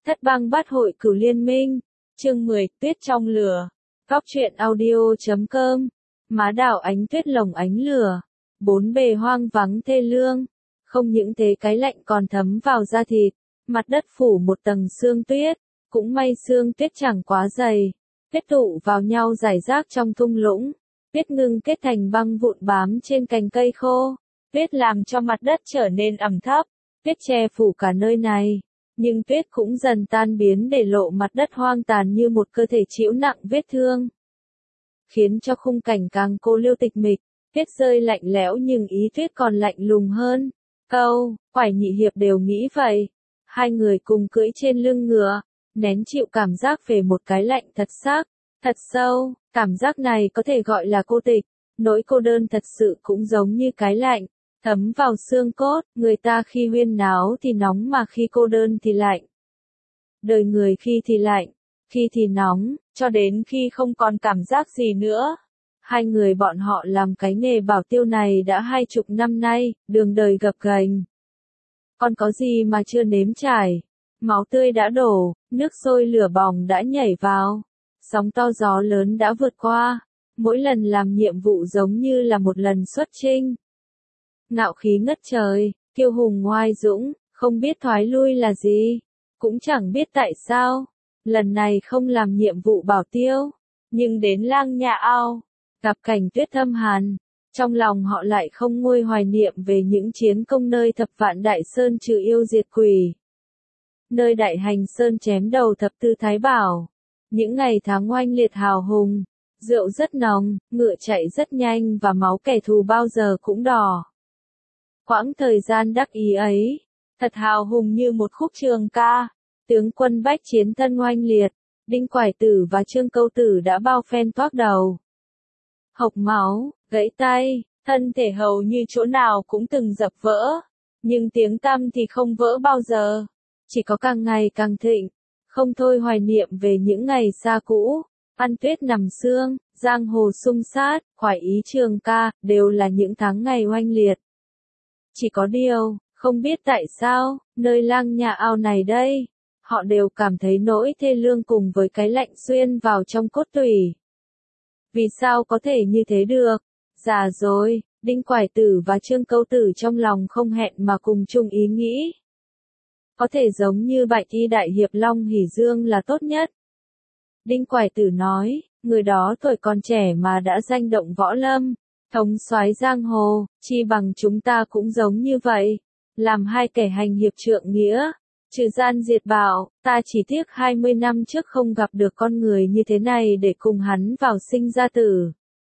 Thất băng bát hội cửu liên minh. Chương 10, tuyết trong lửa. Góc truyện audio.com. Má đảo ánh tuyết lồng ánh lửa. Bốn bề hoang vắng thê lương. Không những thế cái lạnh còn thấm vào da thịt. Mặt đất phủ một tầng sương tuyết. Cũng may sương tuyết chẳng quá dày. Tuyết tụ vào nhau rải rác trong thung lũng. Tuyết ngưng kết thành băng vụn bám trên cành cây khô. Tuyết làm cho mặt đất trở nên ẩm thấp. Tuyết che phủ cả nơi này. Nhưng tuyết cũng dần tan biến để lộ mặt đất hoang tàn như một cơ thể chịu nặng vết thương. Khiến cho khung cảnh càng cô liêu tịch mịch, tuyết rơi lạnh lẽo nhưng ý tuyết còn lạnh lùng hơn. Câu, Quải Nhị Hiệp đều nghĩ vậy. Hai người cùng cưỡi trên lưng ngựa, nén chịu cảm giác về một cái lạnh thật xác, thật sâu. Cảm giác này có thể gọi là cô tịch, nỗi cô đơn thật sự cũng giống như cái lạnh. Thấm vào xương cốt, người ta khi huyên náo thì nóng mà khi cô đơn thì lạnh. Đời người khi thì lạnh, khi thì nóng, cho đến khi không còn cảm giác gì nữa. Hai người bọn họ làm cái nghề bảo tiêu này đã 20 năm nay, đường đời gập ghềnh. Còn có gì mà chưa nếm trải? Máu tươi đã đổ, nước sôi lửa bỏng đã nhảy vào, sóng to gió lớn đã vượt qua. Mỗi lần làm nhiệm vụ giống như là một lần xuất chinh. Ngạo khí ngất trời, kiêu hùng ngoai dũng, không biết thoái lui là gì, cũng chẳng biết tại sao, lần này không làm nhiệm vụ bảo tiêu, nhưng đến Lang Nha Ao, gặp cảnh tuyết thâm hàn, trong lòng họ lại không nguôi hoài niệm về những chiến công nơi Thập Vạn Đại Sơn trừ yêu diệt quỷ. Nơi Đại Hành Sơn chém đầu Thập Tư Thái Bảo, những ngày tháng oanh liệt hào hùng, rượu rất nồng, ngựa chạy rất nhanh và máu kẻ thù bao giờ cũng đỏ. Quãng thời gian đắc ý ấy, thật hào hùng như một khúc trường ca, tướng quân bách chiến thân oanh liệt, Đinh Quải Tử và Trương Câu Tử đã bao phen toác đầu. Hộc máu, gãy tay, thân thể hầu như chỗ nào cũng từng dập vỡ, nhưng tiếng tăm thì không vỡ bao giờ, chỉ có càng ngày càng thịnh, không thôi hoài niệm về những ngày xa cũ, ăn tuyết nằm sương, giang hồ sung sát, khoải ý trường ca, đều là những tháng ngày oanh liệt. Chỉ có điều, không biết tại sao, nơi Lang Nha Ao này đây, họ đều cảm thấy nỗi thê lương cùng với cái lạnh xuyên vào trong cốt tủy. Vì sao có thể như thế được? Già rồi, Đinh Quải Tử và Trương Câu Tử trong lòng không hẹn mà cùng chung ý nghĩ. Có thể giống như Bạch Y Đại Hiệp Long Hỷ Dương là tốt nhất. Đinh Quải Tử nói, người đó tuổi còn trẻ mà đã danh động võ lâm. Thống soái giang hồ, chi bằng chúng ta cũng giống như vậy, làm hai kẻ hành hiệp trượng nghĩa, trừ gian diệt bạo, ta chỉ tiếc 20 năm trước không gặp được con người như thế này để cùng hắn vào sinh ra tử.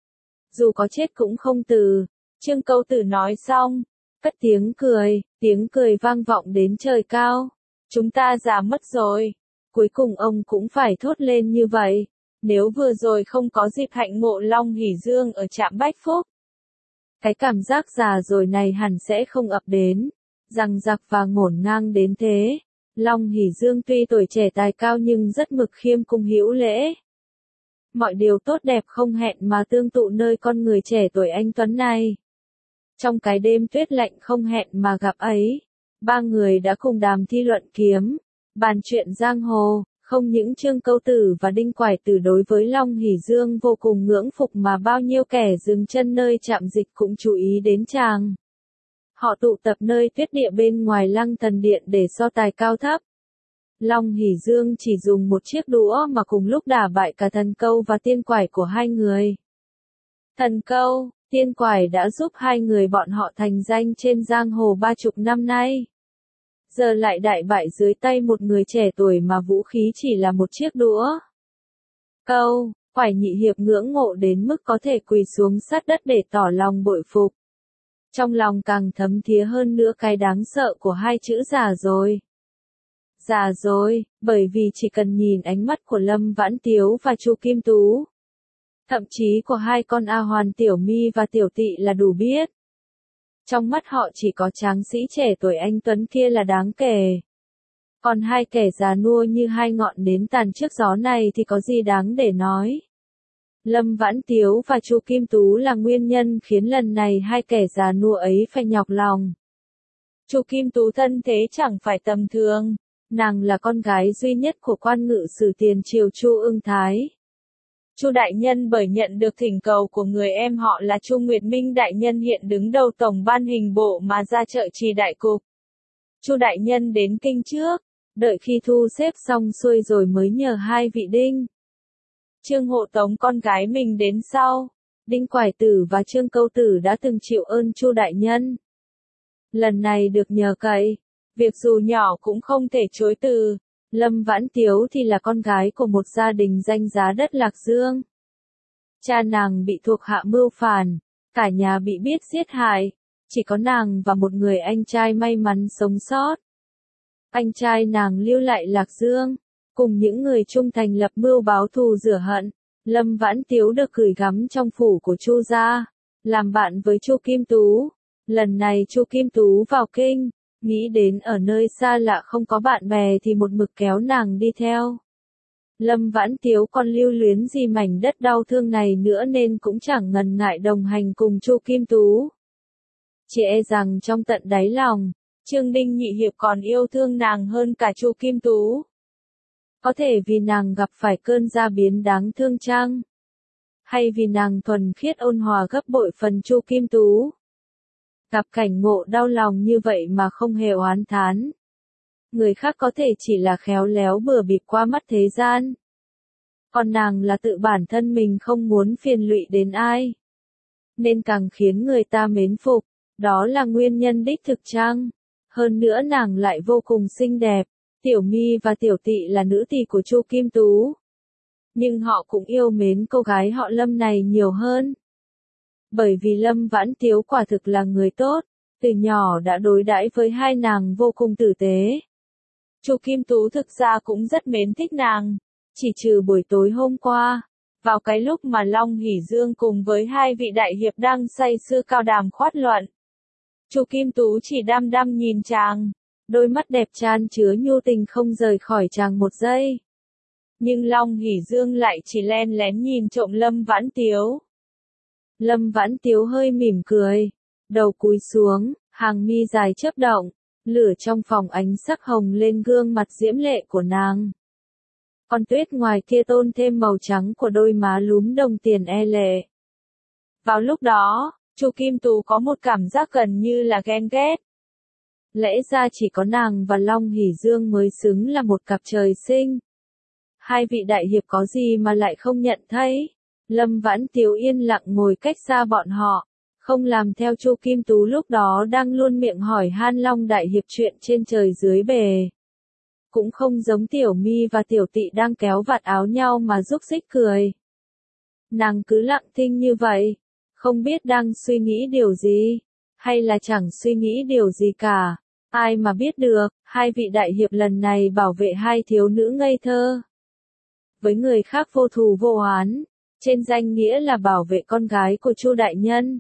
Dù có chết cũng không từ, Trương Câu Tử nói xong, cất tiếng cười vang vọng đến trời cao, chúng ta già mất rồi, cuối cùng ông cũng phải thốt lên như vậy. Nếu vừa rồi không có dịp hạnh ngộ Long Hỷ Dương ở trạm Bách Phúc, cái cảm giác già rồi này hẳn sẽ không ập đến, rằng giặc và ngổn ngang đến thế. Long Hỷ Dương tuy tuổi trẻ tài cao nhưng rất mực khiêm cung hữu lễ. Mọi điều tốt đẹp không hẹn mà tương tụ nơi con người trẻ tuổi anh tuấn này. Trong cái đêm tuyết lạnh không hẹn mà gặp ấy, ba người đã cùng đàm thi luận kiếm, bàn chuyện giang hồ. Không những Trương Câu Tử và Đinh Quải Tử đối với Long Hỷ Dương vô cùng ngưỡng phục mà bao nhiêu kẻ dừng chân nơi trạm dịch cũng chú ý đến chàng. Họ tụ tập nơi tuyết địa bên ngoài Lăng Thần Điện để so tài cao thấp. Long Hỷ Dương chỉ dùng một chiếc đũa mà cùng lúc đả bại cả Thần Câu và Tiên Quải của hai người. Thần Câu, Tiên Quải đã giúp hai người bọn họ thành danh trên giang hồ 30 năm nay. Giờ lại đại bại dưới tay một người trẻ tuổi mà vũ khí chỉ là một chiếc đũa. Quải Nhị Hiệp ngưỡng mộ đến mức có thể quỳ xuống sát đất để tỏ lòng bội phục. Trong lòng càng thấm thía hơn nữa cái đáng sợ của hai chữ già rồi. Già rồi, bởi vì chỉ cần nhìn ánh mắt của Lâm Vãn Tiếu và Chu Kim Tú, thậm chí của hai con A Hoàn Tiểu My và Tiểu Tị là đủ biết. Trong mắt họ chỉ có tráng sĩ trẻ tuổi anh tuấn kia là đáng kể. Còn hai kẻ già nua như hai ngọn nến tàn trước gió này thì có gì đáng để nói. Lâm Vãn Tiếu và Chu Kim Tú là nguyên nhân khiến lần này hai kẻ già nua ấy phải nhọc lòng. Chu Kim Tú thân thế chẳng phải tầm thường, Nàng là con gái duy nhất của quan ngự sử tiền triều Chu Ưng Thái. Chu đại nhân bởi nhận được thỉnh cầu của người em họ là Chu Nguyệt Minh đại nhân hiện đứng đầu tổng ban hình bộ mà ra trợ trì đại cục. Chu đại nhân đến kinh trước, đợi khi thu xếp xong xuôi rồi mới nhờ hai vị Đinh Trương hộ tống con gái mình đến sau. Đinh Quải Tử và Trương Câu Tử đã từng chịu ơn Chu đại nhân. Lần này được nhờ cậy, việc dù nhỏ cũng không thể chối từ. Lâm Vãn Tiếu thì là con gái của một gia đình danh giá đất Lạc Dương. Cha nàng bị thuộc hạ mưu phản, cả nhà bị biết giết hại, chỉ có nàng và một người anh trai may mắn sống sót. Anh trai nàng lưu lại Lạc Dương, cùng những người trung thành lập mưu báo thù rửa hận. Lâm Vãn Tiếu được gửi gắm trong phủ của Chu gia, làm bạn với Chu Kim Tú. Lần này Chu Kim Tú vào kinh, nghĩ đến ở nơi xa lạ không có bạn bè thì một mực kéo nàng đi theo. Lâm Vãn Tiếu còn lưu luyến gì mảnh đất đau thương này nữa nên cũng chẳng ngần ngại đồng hành cùng Chu Kim Tú. Chỉ e rằng trong tận đáy lòng, Trương Đinh Nhị Hiệp còn yêu thương nàng hơn cả Chu Kim Tú. Có thể vì nàng gặp phải cơn gia biến đáng thương chăng? Hay vì nàng thuần khiết ôn hòa gấp bội phần Chu Kim Tú? Gặp cảnh ngộ đau lòng như vậy mà không hề oán thán. Người khác có thể chỉ là khéo léo bừa bịp qua mắt thế gian. Còn nàng là tự bản thân mình không muốn phiền lụy đến ai. Nên càng khiến người ta mến phục, đó là nguyên nhân đích thực chăng? Hơn nữa nàng lại vô cùng xinh đẹp. Tiểu My và Tiểu Tị là nữ tỳ của Chu Kim Tú. Nhưng họ cũng yêu mến cô gái họ Lâm này nhiều hơn. Bởi vì Lâm Vãn Tiếu quả thực là người tốt, từ nhỏ đã đối đãi với hai nàng vô cùng tử tế. Chu Kim Tú thực ra cũng rất mến thích nàng, chỉ trừ buổi tối hôm qua, vào cái lúc mà Long Hỷ Dương cùng với hai vị đại hiệp đang say sưa cao đàm khoát luận. Chu Kim Tú chỉ đăm đăm nhìn chàng, đôi mắt đẹp chan chứa nhu tình không rời khỏi chàng một giây. Nhưng Long Hỷ Dương lại chỉ len lén nhìn trộm Lâm Vãn Tiếu. Lâm Vãn Tiếu hơi mỉm cười, đầu cúi xuống, hàng mi dài chớp động, lửa trong phòng ánh sắc hồng lên gương mặt diễm lệ của nàng. Con tuyết ngoài kia tôn thêm màu trắng của đôi má lúm đồng tiền e lệ. Vào lúc đó, Chu Kim Tú có một cảm giác gần như là ghen ghét. Lẽ ra chỉ có nàng và Long Hỷ Dương mới xứng là một cặp trời sinh. Hai vị đại hiệp có gì mà lại không nhận thấy? Lâm Vãn Tiếu yên lặng ngồi cách xa bọn họ, không làm theo Chu Kim Tú lúc đó đang luôn miệng hỏi han Long đại hiệp chuyện trên trời dưới bề. Cũng không giống Tiểu My và Tiểu Tị đang kéo vạt áo nhau mà rúc rích cười. Nàng cứ lặng thinh như vậy, không biết đang suy nghĩ điều gì, hay là chẳng suy nghĩ điều gì cả. Ai mà biết được, hai vị đại hiệp lần này bảo vệ hai thiếu nữ ngây thơ. Với người khác vô thù vô oán, trên danh nghĩa là bảo vệ con gái của Chu đại nhân.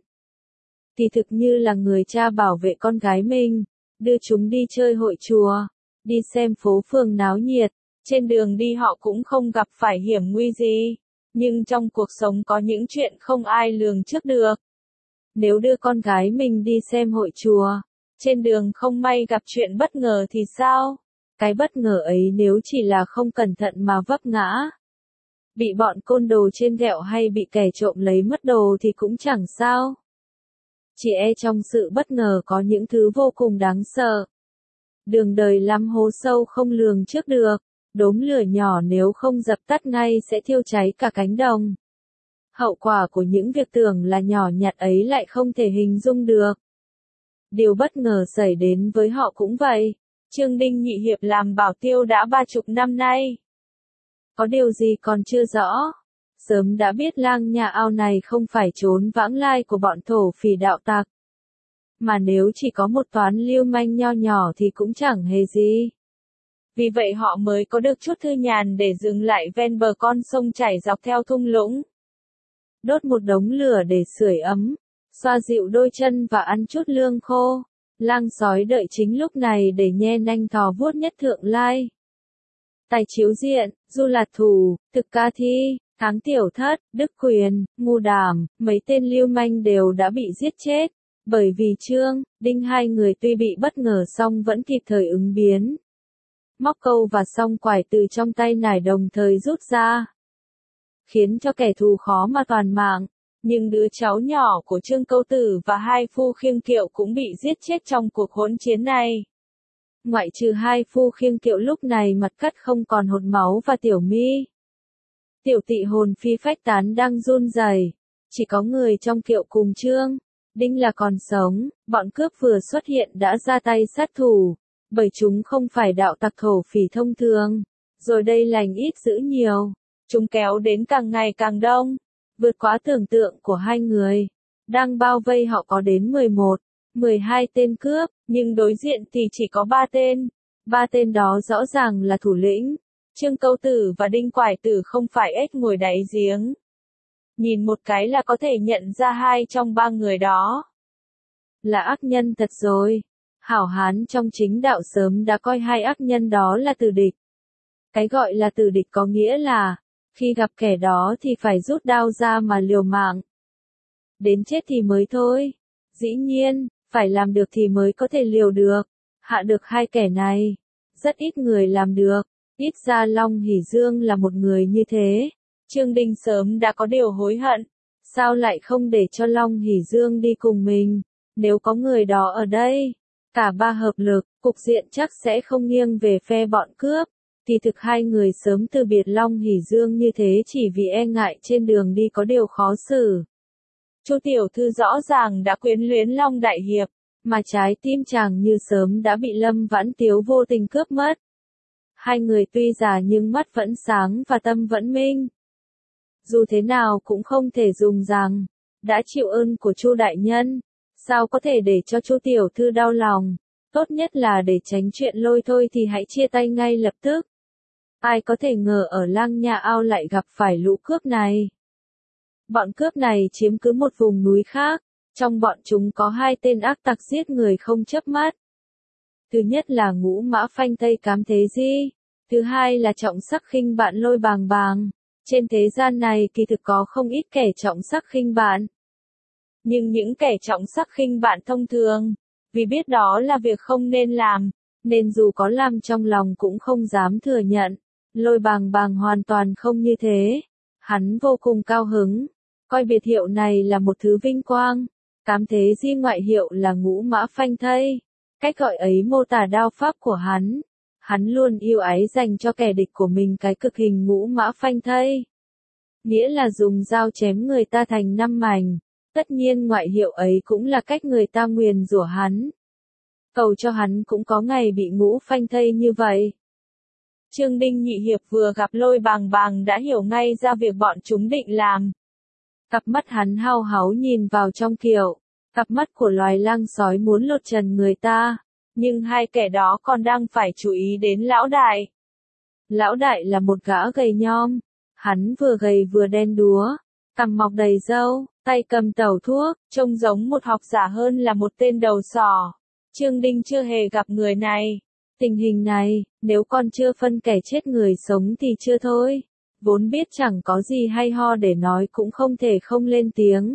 Thì thực như là người cha bảo vệ con gái mình, đưa chúng đi chơi hội chùa, đi xem phố phường náo nhiệt, trên đường đi họ cũng không gặp phải hiểm nguy gì. Nhưng trong cuộc sống có những chuyện không ai lường trước được. Nếu đưa con gái mình đi xem hội chùa, trên đường không may gặp chuyện bất ngờ thì sao? Cái bất ngờ ấy nếu chỉ là không cẩn thận mà vấp ngã, bị bọn côn đồ trên ghẹo hay bị kẻ trộm lấy mất đồ thì cũng chẳng sao. Chỉ e trong sự bất ngờ có những thứ vô cùng đáng sợ. Đường đời lắm hố sâu không lường trước được, đốm lửa nhỏ nếu không dập tắt ngay sẽ thiêu cháy cả cánh đồng. Hậu quả của những việc tưởng là nhỏ nhặt ấy lại không thể hình dung được. Điều bất ngờ xảy đến với họ cũng vậy. Trương Đinh Nhị Hiệp làm bảo tiêu đã 30 năm nay. Có điều gì còn chưa rõ. Sớm đã biết lang nhà ao này không phải trốn vãng lai của bọn thổ phỉ đạo tặc. Mà nếu chỉ có một toán lưu manh nho nhỏ thì cũng chẳng hề gì. Vì vậy họ mới có được chút thư nhàn để dừng lại ven bờ con sông chảy dọc theo thung lũng. Đốt một đống lửa để sưởi ấm, xoa dịu đôi chân và ăn chút lương khô. Lang sói đợi chính lúc này để nhe nanh thò vuốt nhất thượng lai. Tài chiếu diện, Du Lạt Thủ, Thực Ca Thi, Tháng Tiểu Thất, Đức Quyền, Ngu Đàm, mấy tên lưu manh đều đã bị giết chết. Bởi vì Trương, Đinh hai người tuy bị bất ngờ song vẫn kịp thời ứng biến. móc câu và song quải từ trong tay nải đồng thời rút ra, khiến cho kẻ thù khó mà toàn mạng. Nhưng đứa cháu nhỏ của Trương Câu Tử và hai phu khiêng kiệu cũng bị giết chết trong cuộc hỗn chiến này. Ngoại trừ hai phu khiêng kiệu lúc này mặt cắt không còn hột máu và Tiểu Mi, Tiểu Tị hồn phi phách tán đang run rẩy. Chỉ có người trong kiệu cùng Trương Đinh là còn sống. Bọn cướp vừa xuất hiện đã ra tay sát thủ, bởi chúng không phải đạo tặc thổ phỉ thông thường. Rồi đây lành ít dữ nhiều, chúng kéo đến càng ngày càng đông, vượt quá tưởng tượng của hai người. Đang bao vây họ có đến 11, 12 tên cướp, nhưng đối diện thì chỉ có 3 tên. 3 tên đó rõ ràng là thủ lĩnh. Trương Câu Tử và Đinh Quải Tử không phải ếch ngồi đáy giếng. Nhìn một cái là có thể nhận ra hai trong 3 người đó là ác nhân thật rồi. Hảo hán trong chính đạo sớm đã coi hai ác nhân đó là tử địch. Cái gọi là tử địch có nghĩa là, khi gặp kẻ đó thì phải rút đao ra mà liều mạng. Đến chết thì mới thôi. Dĩ nhiên, phải làm được thì mới có thể liều được. Hạ được hai kẻ này, rất ít người làm được. Ít ra Long Hỷ Dương là một người như thế. Trương Đinh sớm đã có điều hối hận. Sao lại không để cho Long Hỷ Dương đi cùng mình? Nếu có người đó ở đây, cả ba hợp lực, cục diện chắc sẽ không nghiêng về phe bọn cướp. Thì thực hai người sớm từ biệt Long Hỷ Dương như thế chỉ vì e ngại trên đường đi có điều khó xử. Chu tiểu thư rõ ràng đã quyến luyến Long đại hiệp, mà trái tim chàng như sớm đã bị Lâm Vãn Tiếu vô tình cướp mất. Hai người tuy già nhưng mắt vẫn sáng và tâm vẫn minh. Dù thế nào cũng không thể dùng rằng đã chịu ơn của Chu đại nhân, sao có thể để cho Chu tiểu thư đau lòng. Tốt nhất là để tránh chuyện lôi thôi thì hãy chia tay ngay lập tức. Ai có thể ngờ ở Lang Nha Ao lại gặp phải lũ cướp này. Bọn cướp này chiếm cứ một vùng núi khác, trong bọn chúng có hai tên ác tặc giết người không chớp mắt. Thứ nhất là Ngũ Mã Phanh Tây Cám Thế Di, thứ hai là trọng sắc khinh bạn Lôi Bàng Bàng. Trên thế gian này kỳ thực có không ít kẻ trọng sắc khinh bạn. Nhưng những kẻ trọng sắc khinh bạn thông thường, vì biết đó là việc không nên làm, nên dù có làm trong lòng cũng không dám thừa nhận. Lôi Bàng Bàng hoàn toàn không như thế. Hắn vô cùng cao hứng, coi biệt hiệu này là một thứ vinh quang. Cám Thế Di ngoại hiệu là Ngũ Mã Phanh Thây. Cách gọi ấy mô tả đao pháp của hắn. Hắn luôn yêu ái dành cho kẻ địch của mình cái cực hình Ngũ Mã Phanh Thây. Nghĩa là dùng dao chém người ta thành 5 mảnh. Tất nhiên ngoại hiệu ấy cũng là cách người ta nguyền rủa hắn. Cầu cho hắn cũng có ngày bị Ngũ Phanh Thây như vậy. Trương Đinh nhị hiệp vừa gặp Lôi Bàng Bàng đã hiểu ngay ra việc bọn chúng định làm. Cặp mắt hắn hao háu nhìn vào trong kiệu, cặp mắt của loài lang sói muốn lột trần người ta, nhưng hai kẻ đó còn đang phải chú ý đến lão đại. Lão đại là một gã gầy nhom, hắn vừa gầy vừa đen đúa, cằm mọc đầy râu, tay cầm tẩu thuốc, trông giống một học giả hơn là một tên đầu sỏ. Trương Đinh chưa hề gặp người này. Tình hình này, nếu còn chưa phân kẻ chết người sống thì chưa thôi. Vốn biết chẳng có gì hay ho để nói cũng không thể không lên tiếng.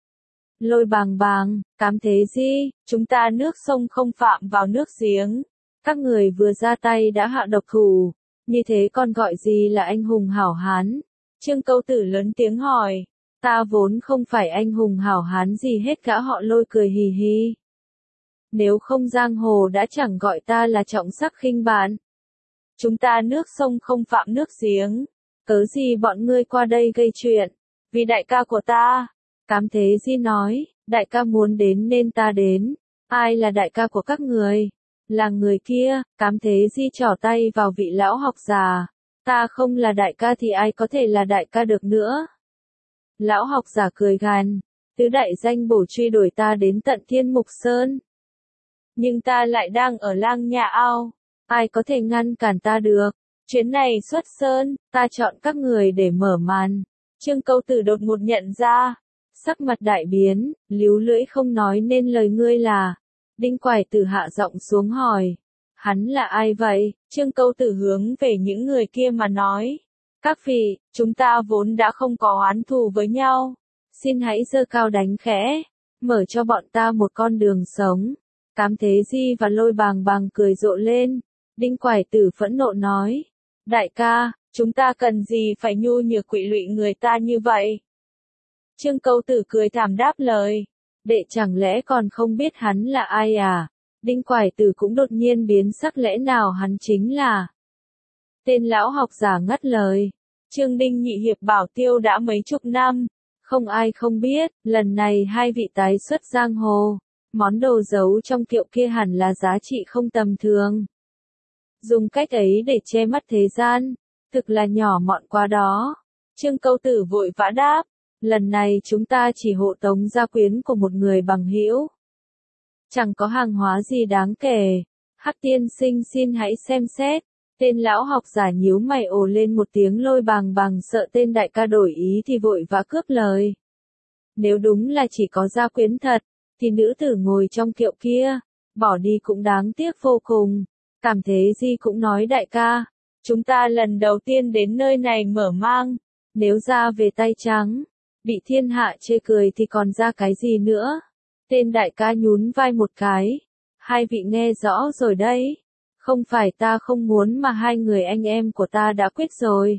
Lôi Bàng Bàng, Cám Thế Di, chúng ta nước sông không phạm vào nước giếng. Các người vừa ra tay đã hạ độc thủ, như thế còn gọi gì là anh hùng hảo hán? Trương Câu Tử lớn tiếng hỏi. Ta vốn không phải anh hùng hảo hán gì hết, gã họ Lôi cười hì hì. Nếu không giang hồ đã chẳng gọi ta là trọng sắc khinh bạn. Chúng ta nước sông không phạm nước giếng. Cớ gì bọn ngươi qua đây gây chuyện? Vì đại ca của ta. Cám Thế Di nói, đại ca muốn đến nên ta đến. Ai là đại ca của các người? Là người kia. Cám Thế Di trỏ tay vào vị lão học già. Ta không là đại ca thì ai có thể là đại ca được nữa? Lão học giả cười gằn. Tứ đại danh bổ truy đuổi ta đến tận Thiên Mục Sơn. Nhưng ta lại đang ở Lang Nha Ao. Ai có thể ngăn cản ta được? Chuyến này xuất sơn, ta chọn các người để mở màn. Trương Câu Tử đột ngột nhận ra. Sắc mặt đại biến, líu lưỡi không nói nên lời. Ngươi là? Đinh Quải Tử hạ giọng xuống hỏi. Hắn là ai vậy? Trương Câu Tử hướng về những người kia mà nói. Các vị, chúng ta vốn đã không có oán thù với nhau. Xin hãy giơ cao đánh khẽ, mở cho bọn ta một con đường sống. Cám Thế Di và Lôi Bàng Bàng cười rộ lên. Đinh Quải Tử phẫn nộ nói. Đại ca, chúng ta cần gì phải nhu nhược quỵ lụy người ta như vậy? Trương Câu Tử cười thảm đáp lời. Đệ chẳng lẽ còn không biết hắn là ai à? Đinh Quải Tử cũng đột nhiên biến sắc, lẽ nào hắn chính là tên lão học giả ngắt lời. Trương Đinh nhị hiệp bảo tiêu đã mấy chục năm, không ai không biết, lần này hai vị tái xuất giang hồ, món đồ giấu trong kiệu kia hẳn là giá trị không tầm thường. Dùng cách ấy để che mắt thế gian, thực là nhỏ mọn quá đó. Trương Câu Tử vội vã đáp, lần này chúng ta chỉ hộ tống gia quyến của một người bằng hữu. Chẳng có hàng hóa gì đáng kể. Hắc tiên sinh xin hãy xem xét. Tên lão học giả nhíu mày ồ lên một tiếng, Lôi Bàng Bàng sợ tên đại ca đổi ý thì vội vã cướp lời. Nếu đúng là chỉ có gia quyến thật, thì nữ tử ngồi trong kiệu kia, bỏ đi cũng đáng tiếc vô cùng. Cảm Thế Di cũng nói đại ca, chúng ta lần đầu tiên đến nơi này mở mang, nếu ra về tay trắng, bị thiên hạ chê cười thì còn ra cái gì nữa. Tên đại ca nhún vai một cái, hai vị nghe rõ rồi đấy. Không phải ta không muốn mà hai người anh em của ta đã quyết rồi.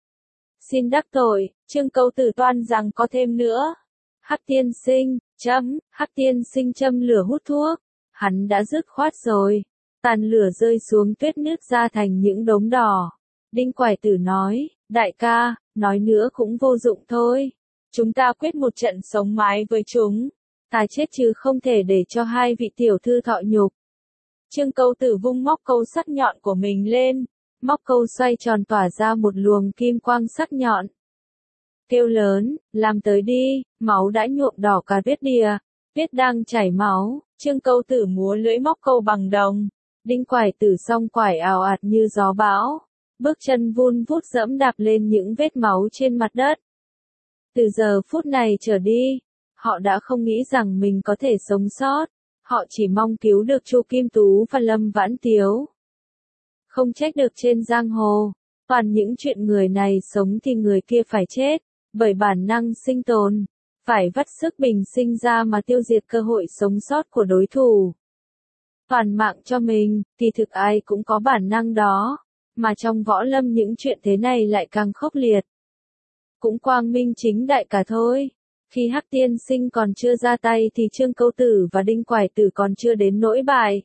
Xin đắc tội, Trương Câu Tử toan rằng có thêm nữa. Hắc tiên sinh, Hắc tiên sinh châm lửa hút thuốc. Hắn đã dứt khoát rồi. Tàn lửa rơi xuống tuyết nước ra thành những đốm đỏ. Đinh Quải Tử nói, đại ca, nói nữa cũng vô dụng thôi. Chúng ta quyết một trận sống mái với chúng. Ta chết chứ không thể để cho hai vị tiểu thư thọ nhục. Trương Câu Tử vung móc câu sắc nhọn của mình lên, móc câu xoay tròn tỏa ra một luồng kim quang sắc nhọn. Kêu lớn, làm tới đi, máu đã nhuộm đỏ cả vết đìa, vết đang chảy máu. Trương Câu Tử múa lưỡi móc câu bằng đồng, Đinh Quải Tử song quải ào ạt như gió bão, bước chân vun vút dẫm đạp lên những vết máu trên mặt đất. Từ giờ phút này trở đi, họ đã không nghĩ rằng mình có thể sống sót. Họ chỉ mong cứu được Chu Kim Tú và Lâm Vãn Tiếu. Không trách được trên giang hồ, toàn những chuyện người này sống thì người kia phải chết, bởi bản năng sinh tồn, phải vắt sức bình sinh ra mà tiêu diệt cơ hội sống sót của đối thủ. Toàn mạng cho mình, thì thực ai cũng có bản năng đó, mà trong võ lâm những chuyện thế này lại càng khốc liệt. Cũng quang minh chính đại cả thôi. Khi Hắc tiên sinh còn chưa ra tay thì Trương Câu Tử và Đinh Quải Tử còn chưa đến nỗi bại.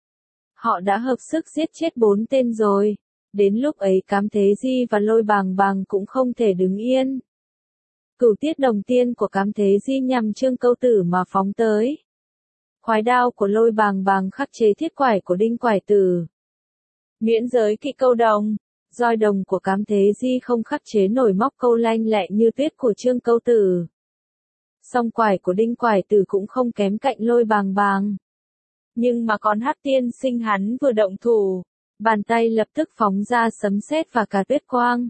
Họ đã hợp sức giết chết 4 tên rồi. Đến lúc ấy Cám Thế Di và Lôi Bàng Bàng cũng không thể đứng yên. Cửu tiết đồng tiên của Cám Thế Di nhằm Trương Câu Tử mà phóng tới. Khoái đao của Lôi Bàng Bàng khắc chế thiết quải của Đinh Quải Tử. Miễn giới kỵ câu đồng, roi đồng của Cám Thế Di không khắc chế nổi móc câu lanh lẹ như tuyết của Trương Câu Tử. Song quải của Đinh Quải Tử cũng không kém cạnh Lôi Bàng Bàng. Nhưng mà con Hắc tiên sinh hắn vừa động thủ, bàn tay lập tức phóng ra sấm sét và cả tuyết quang.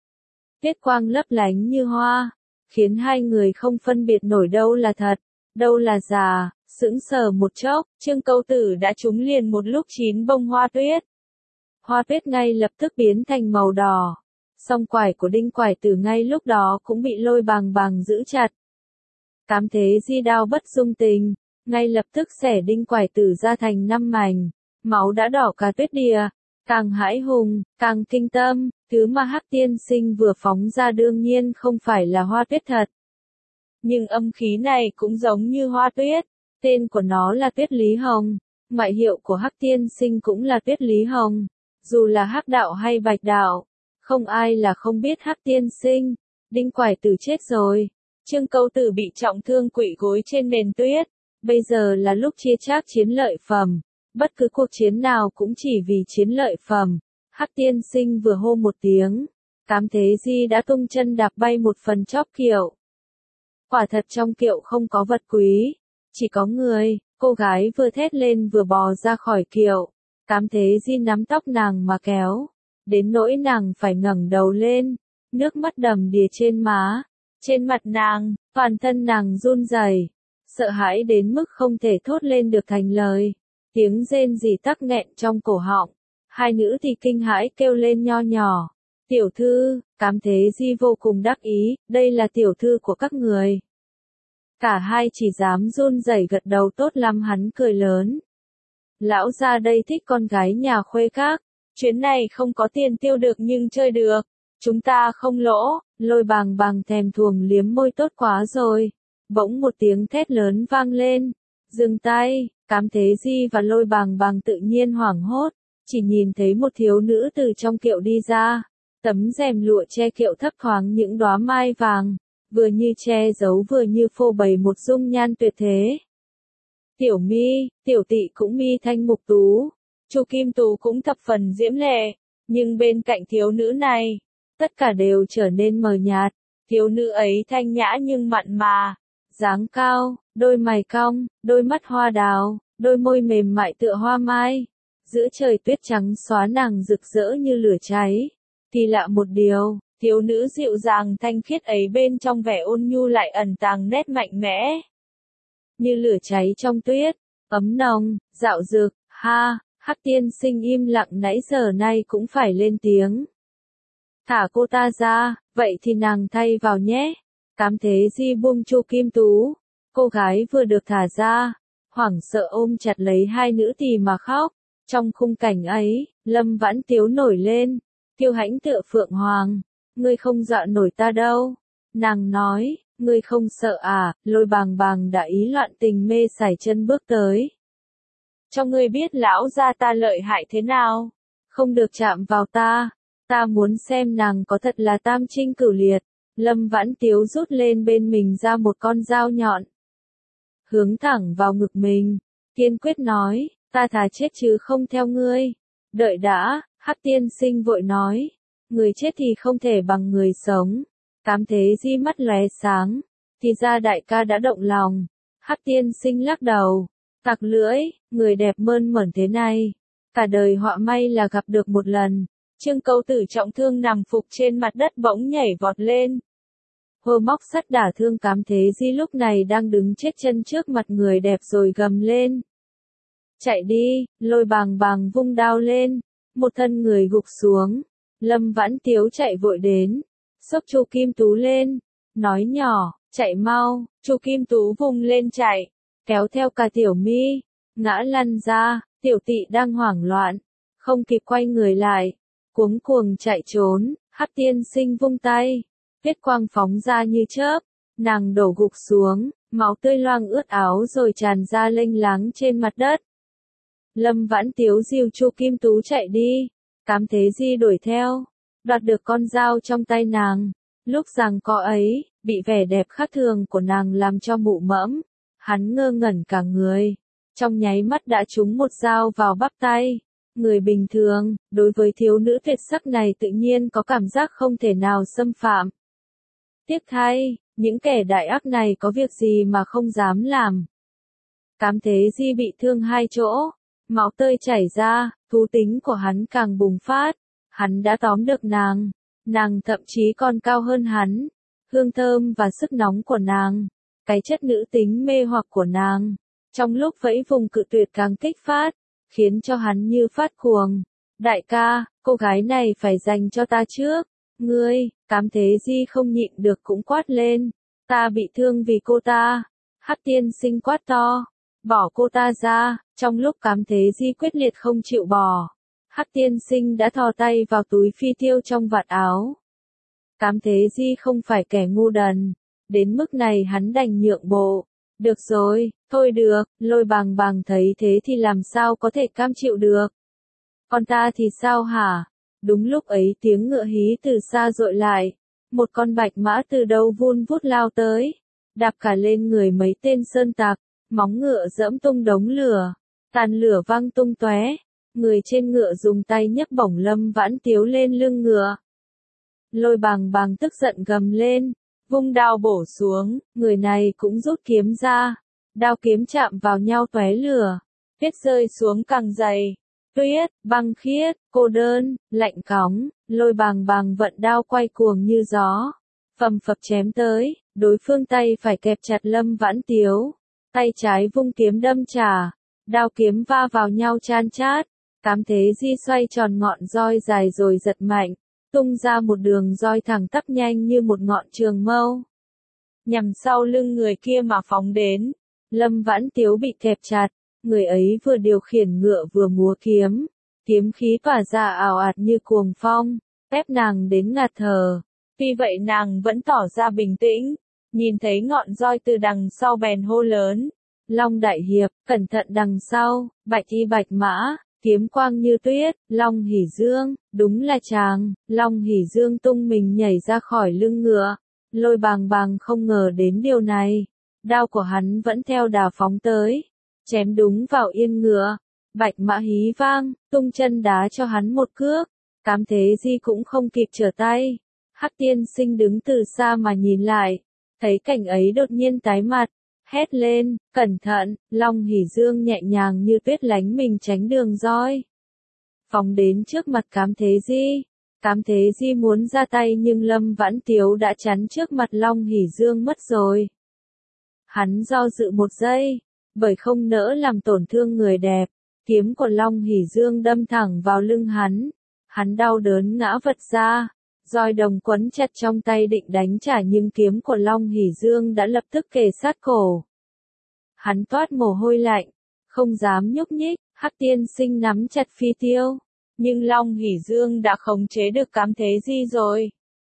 Tuyết quang lấp lánh như hoa, khiến hai người không phân biệt nổi đâu là thật, đâu là giả. Sững sờ một chốc, Trương Câu Tử đã trúng liền một lúc 9 bông hoa tuyết. Hoa tuyết ngay lập tức biến thành màu đỏ. Song quải của Đinh Quải Tử ngay lúc đó cũng bị Lôi Bàng Bàng giữ chặt. Cám Thế Di đao bất dung tình, ngay lập tức xẻ Đinh Quải Tử ra thành 5 mảnh, máu đã đỏ cả tuyết đìa. Càng hãi hùng, càng kinh tâm, thứ mà Hắc tiên sinh vừa phóng ra đương nhiên không phải là hoa tuyết thật. Nhưng âm khí này cũng giống như hoa tuyết, tên của nó là Tuyết Lý Hồng, ngoại hiệu của Hắc tiên sinh cũng là Tuyết Lý Hồng. Dù là Hắc đạo hay Bạch đạo, không ai là không biết Hắc tiên sinh. Đinh Quải Tử chết rồi. Trương Câu Tử bị trọng thương quỵ gối trên nền tuyết. Bây giờ là lúc chia chác chiến lợi phẩm. Bất cứ cuộc chiến nào cũng chỉ vì chiến lợi phẩm. Hắc tiên sinh vừa hô một tiếng, Cám Thế Di đã tung chân đạp bay một phần chóp kiệu. Quả thật trong kiệu không có vật quý, chỉ có người. Cô gái vừa thét lên vừa bò ra khỏi kiệu. Cám Thế Di nắm tóc nàng mà kéo, đến nỗi nàng phải ngẩng đầu lên, nước mắt đầm đìa trên má, trên mặt nàng, toàn thân nàng run rẩy, sợ hãi đến mức không thể thốt lên được thành lời, tiếng rên rỉ tắc nghẹn trong cổ họng. Hai nữ thì kinh hãi kêu lên nho nhỏ, tiểu thư. Cám Thế Di vô cùng đắc ý, đây là tiểu thư của các người. Cả hai chỉ dám run rẩy gật đầu tốt lắm. Hắn cười lớn, lão gia đây thích con gái nhà khuê các, Chuyến này không có tiền tiêu được nhưng chơi được. Chúng ta không lỗ. Lôi bàng bàng thèm thuồng liếm môi tốt quá rồi. Bỗng một tiếng thét lớn vang lên. Dừng tay, Cám Thế Di và Lôi bàng bàng tự nhiên hoảng hốt. Chỉ nhìn thấy một thiếu nữ từ trong kiệu đi ra. Tấm rèm lụa che kiệu thấp thoáng những đóa mai vàng. Vừa như che giấu vừa như phô bày một dung nhan tuyệt thế. Tiểu mi, tiểu tỵ cũng mi thanh mục tú. Chu Kim Tú cũng thập phần diễm lệ. Nhưng bên cạnh thiếu nữ này, tất cả đều trở nên mờ nhạt. Thiếu nữ ấy thanh nhã nhưng mặn mà. Dáng cao, đôi mày cong, đôi mắt hoa đào, đôi môi mềm mại tựa hoa mai. Giữa trời tuyết trắng xóa nàng rực rỡ như lửa cháy. Kỳ lạ một điều, thiếu nữ dịu dàng thanh khiết ấy bên trong vẻ ôn nhu lại ẩn tàng nét mạnh mẽ. Như lửa cháy trong tuyết, ấm nồng, dạo dực, ha, Hắc tiên sinh im lặng nãy giờ nay cũng phải lên tiếng. Thả cô ta ra, vậy thì nàng thay vào nhé. Cám Thế Di buông Chu Kim Tú. Cô gái vừa được thả ra, hoảng sợ ôm chặt lấy hai nữ tỳ mà khóc. Trong khung cảnh ấy, Lâm Vãn Tiếu nổi lên, kiêu hãnh tựa phượng hoàng. Ngươi không dọa nổi ta đâu. Nàng nói, ngươi không sợ à? Lôi bàng bàng đã ý loạn tình mê sải chân bước tới. Cho ngươi biết lão gia ta lợi hại thế nào. Không được chạm vào ta. Ta muốn xem nàng có thật là tam trinh cửu liệt. Lâm Vãn Tiếu rút lên bên mình ra một con dao nhọn. Hướng thẳng vào ngực mình. Kiên quyết nói, ta thà chết chứ không theo ngươi. Đợi đã, Hắc tiên sinh vội nói. Người chết thì không thể bằng người sống. Cám Thế Di mắt lóe sáng. Thì ra đại ca đã động lòng. Hắc tiên sinh lắc đầu. Tặc lưỡi, người đẹp mơn mởn thế này. Cả đời họa may là gặp được một lần. Trương Câu Tử trọng thương nằm phục trên mặt đất bỗng nhảy vọt lên. Hô móc sắt đả thương Cám Thế Di lúc này đang đứng chết chân trước mặt người đẹp rồi gầm lên. Chạy đi, Lôi bàng bàng vung đao lên. Một thân người gục xuống. Lâm Vãn Tiếu chạy vội đến. Xốc Chu Kim Tú lên. Nói nhỏ, chạy mau. Chu Kim Tú vung lên chạy. Kéo theo cả Tiểu Mi. Ngã lăn ra. Tiểu Tỵ đang hoảng loạn. Không kịp quay người lại. Cuống cuồng chạy trốn. Hắc tiên sinh vung tay. Huyết quang phóng ra như chớp. Nàng đổ gục xuống. Máu tươi loang ướt áo rồi tràn ra lênh láng trên mặt đất. Lâm Vãn Tiếu dìu Chu Kim Tú chạy đi. Cám Thế Di đuổi theo. Đoạt được con dao trong tay nàng. Lúc giằng co ấy, bị vẻ đẹp khác thường của nàng làm cho mụ mẫm. Hắn ngơ ngẩn cả người. Trong nháy mắt đã trúng một dao vào bắp tay. Người bình thường, đối với thiếu nữ tuyệt sắc này tự nhiên có cảm giác không thể nào xâm phạm. Tiếc thay, những kẻ đại ác này có việc gì mà không dám làm. Cám Thế Di bị thương hai chỗ. Máu tươi chảy ra, thú tính của hắn càng bùng phát. Hắn đã tóm được nàng. Nàng thậm chí còn cao hơn hắn. Hương thơm và sức nóng của nàng. Cái chất nữ tính mê hoặc của nàng. Trong lúc vẫy vùng cự tuyệt càng kích phát. Khiến cho hắn như phát cuồng. Đại ca, cô gái này phải dành cho ta trước. Ngươi, Cám Thế Di không nhịn được cũng quát lên. Ta bị thương vì cô ta. Hắc tiên sinh quát to. Bỏ cô ta ra. Trong lúc Cám Thế Di quyết liệt không chịu bỏ. Hắc tiên sinh đã thò tay vào túi phi tiêu trong vạt áo. Cám Thế Di không phải kẻ ngu đần. Đến mức này hắn đành nhượng bộ. Được rồi, thôi được, Lôi bàng bàng thấy thế thì làm sao có thể cam chịu được. Còn ta thì sao hả? Đúng lúc ấy tiếng ngựa hí từ xa dội lại. Một con bạch mã từ đâu vun vút lao tới. Đạp cả lên người mấy tên sơn tặc. Móng ngựa dẫm tung đống lửa. Tàn lửa văng tung tóe. Người trên ngựa dùng tay nhấc bổng Lâm Vãn Tiếu lên lưng ngựa. Lôi bàng bàng tức giận gầm lên. Vung đao bổ xuống. Người này cũng rút kiếm ra. Đao kiếm chạm vào nhau tóe lửa. Tuyết rơi xuống càng dày. Tuyết, băng khiết, cô đơn, lạnh cóng. Lôi bàng bàng vận đao quay cuồng như gió. Phầm phập chém tới. Đối phương tay phải kẹp chặt Lâm Vãn Tiếu. Tay trái vung kiếm đâm trả. Đao kiếm va vào nhau chan chát. Cám Thế Di xoay tròn ngọn roi dài rồi giật mạnh. Tung ra một đường roi thẳng tắp nhanh như một ngọn trường mâu. Nhằm sau lưng người kia mà phóng đến. Lâm Vãn Tiếu bị kẹp chặt. Người ấy vừa điều khiển ngựa vừa múa kiếm. kiếm khí tỏa ra ào ạt như cuồng phong, ép nàng đến ngạt thở. Tuy vậy nàng vẫn tỏ ra bình tĩnh, nhìn thấy ngọn roi từ đằng sau bèn hô lớn. Long đại hiệp, cẩn thận đằng sau, bạch y bạch mã, kiếm quang như tuyết, Long Hỷ Dương, đúng là chàng. Long Hỷ Dương tung mình nhảy ra khỏi lưng ngựa, Lôi Bàng Bàng không ngờ đến điều này. Đao của hắn vẫn theo đà phóng tới, chém đúng vào yên ngựa. Bạch mã hí vang, tung chân đá cho hắn một cước. Cám Thế Di cũng không kịp trở tay. Hắc Tiên Sinh đứng từ xa mà nhìn lại, thấy cảnh ấy đột nhiên tái mặt, hét lên, cẩn thận. Long Hỷ Dương nhẹ nhàng như tuyết lánh mình tránh đường roi, phóng đến trước mặt Cám Thế Di. Cám Thế Di muốn ra tay nhưng Lâm Vãn Tiếu đã chắn trước mặt Long Hỷ Dương mất rồi. Hắn do dự một giây, bởi không nỡ làm tổn thương người đẹp, kiếm của Long Hỷ Dương đâm thẳng vào lưng hắn. Hắn đau đớn ngã vật ra, roi đồng quấn chặt trong tay định đánh trả nhưng kiếm của Long Hỷ Dương đã lập tức kề sát cổ. Hắn toát mồ hôi lạnh, không dám nhúc nhích. Hắc Tiên Sinh nắm chặt phi tiêu, nhưng Long Hỷ Dương đã khống chế được Cám Thế Di rồi.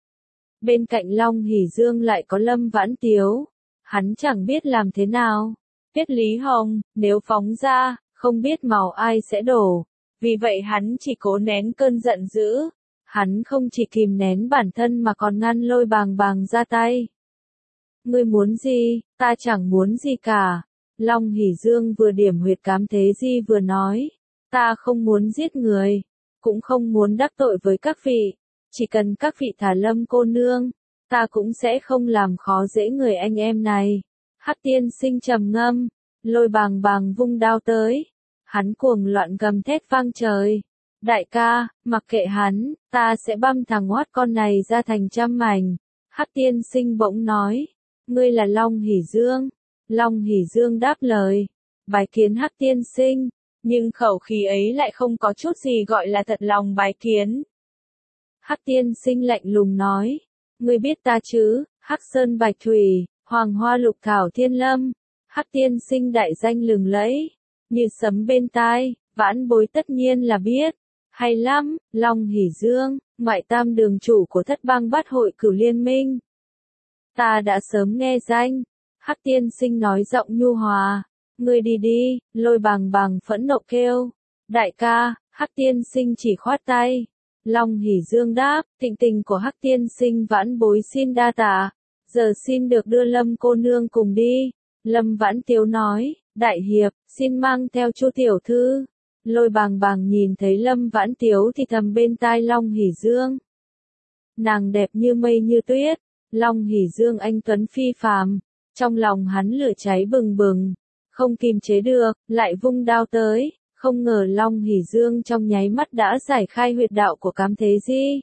Bên cạnh Long Hỷ Dương lại có Lâm Vãn Tiếu, hắn chẳng biết làm thế nào. Tiết Lý Hồng, nếu phóng ra, không biết màu ai sẽ đổ. Vì vậy hắn chỉ cố nén cơn giận dữ. Hắn không chỉ kìm nén bản thân mà còn ngăn Lôi Bàng Bàng ra tay. Ngươi muốn gì, ta chẳng muốn gì cả. Long Hỷ Dương vừa điểm huyệt Cám Thế Di vừa nói. Ta không muốn giết người, cũng không muốn đắc tội với các vị. Chỉ cần các vị thả Lâm cô nương, ta cũng sẽ không làm khó dễ người anh em này. Hắc Tiên Sinh trầm ngâm, Lôi Bàng Bàng vung đao tới. Hắn cuồng loạn gầm thét vang trời. Đại ca, mặc kệ hắn, ta sẽ băm thằng hoát con này ra thành trăm mảnh. Hắc Tiên Sinh bỗng nói, ngươi là Long Hỷ Dương. Long Hỷ Dương đáp lời, bái kiến Hắc Tiên Sinh, nhưng khẩu khí ấy lại không có chút gì gọi là thật lòng bái kiến. Hắc Tiên Sinh lạnh lùng nói, ngươi biết ta chứ, Hắc Sơn Bạch Thủy, Hoàng Hoa Lục Thảo Thiên Lâm. Hắc Tiên Sinh đại danh lừng lẫy, như sấm bên tai, vãn bối tất nhiên là biết. Hay lắm, Long Hỷ Dương, ngoại tam đường chủ của Thất Bang Bát Hội Cửu Liên Minh. Ta đã sớm nghe danh. Hắc Tiên Sinh nói giọng nhu hòa, ngươi đi đi. Lôi Bàng Bàng phẫn nộ kêu, đại ca. Hắc Tiên Sinh chỉ khoát tay. Long Hỷ Dương đáp, thịnh tình của Hắc Tiên Sinh vãn bối xin đa tạ, giờ xin được đưa Lâm cô nương cùng đi. Lâm Vãn Tiếu nói, đại hiệp, xin mang theo Chu tiểu thư. Lôi Bàng Bàng nhìn thấy Lâm Vãn Tiếu thì thầm bên tai Long Hỷ Dương. Nàng đẹp như mây như tuyết, Long Hỷ Dương anh tuấn phi phàm, trong lòng hắn lửa cháy bừng bừng, không kìm chế được, lại vung đao tới, không ngờ Long Hỷ Dương trong nháy mắt đã giải khai huyệt đạo của Cám Thế Di.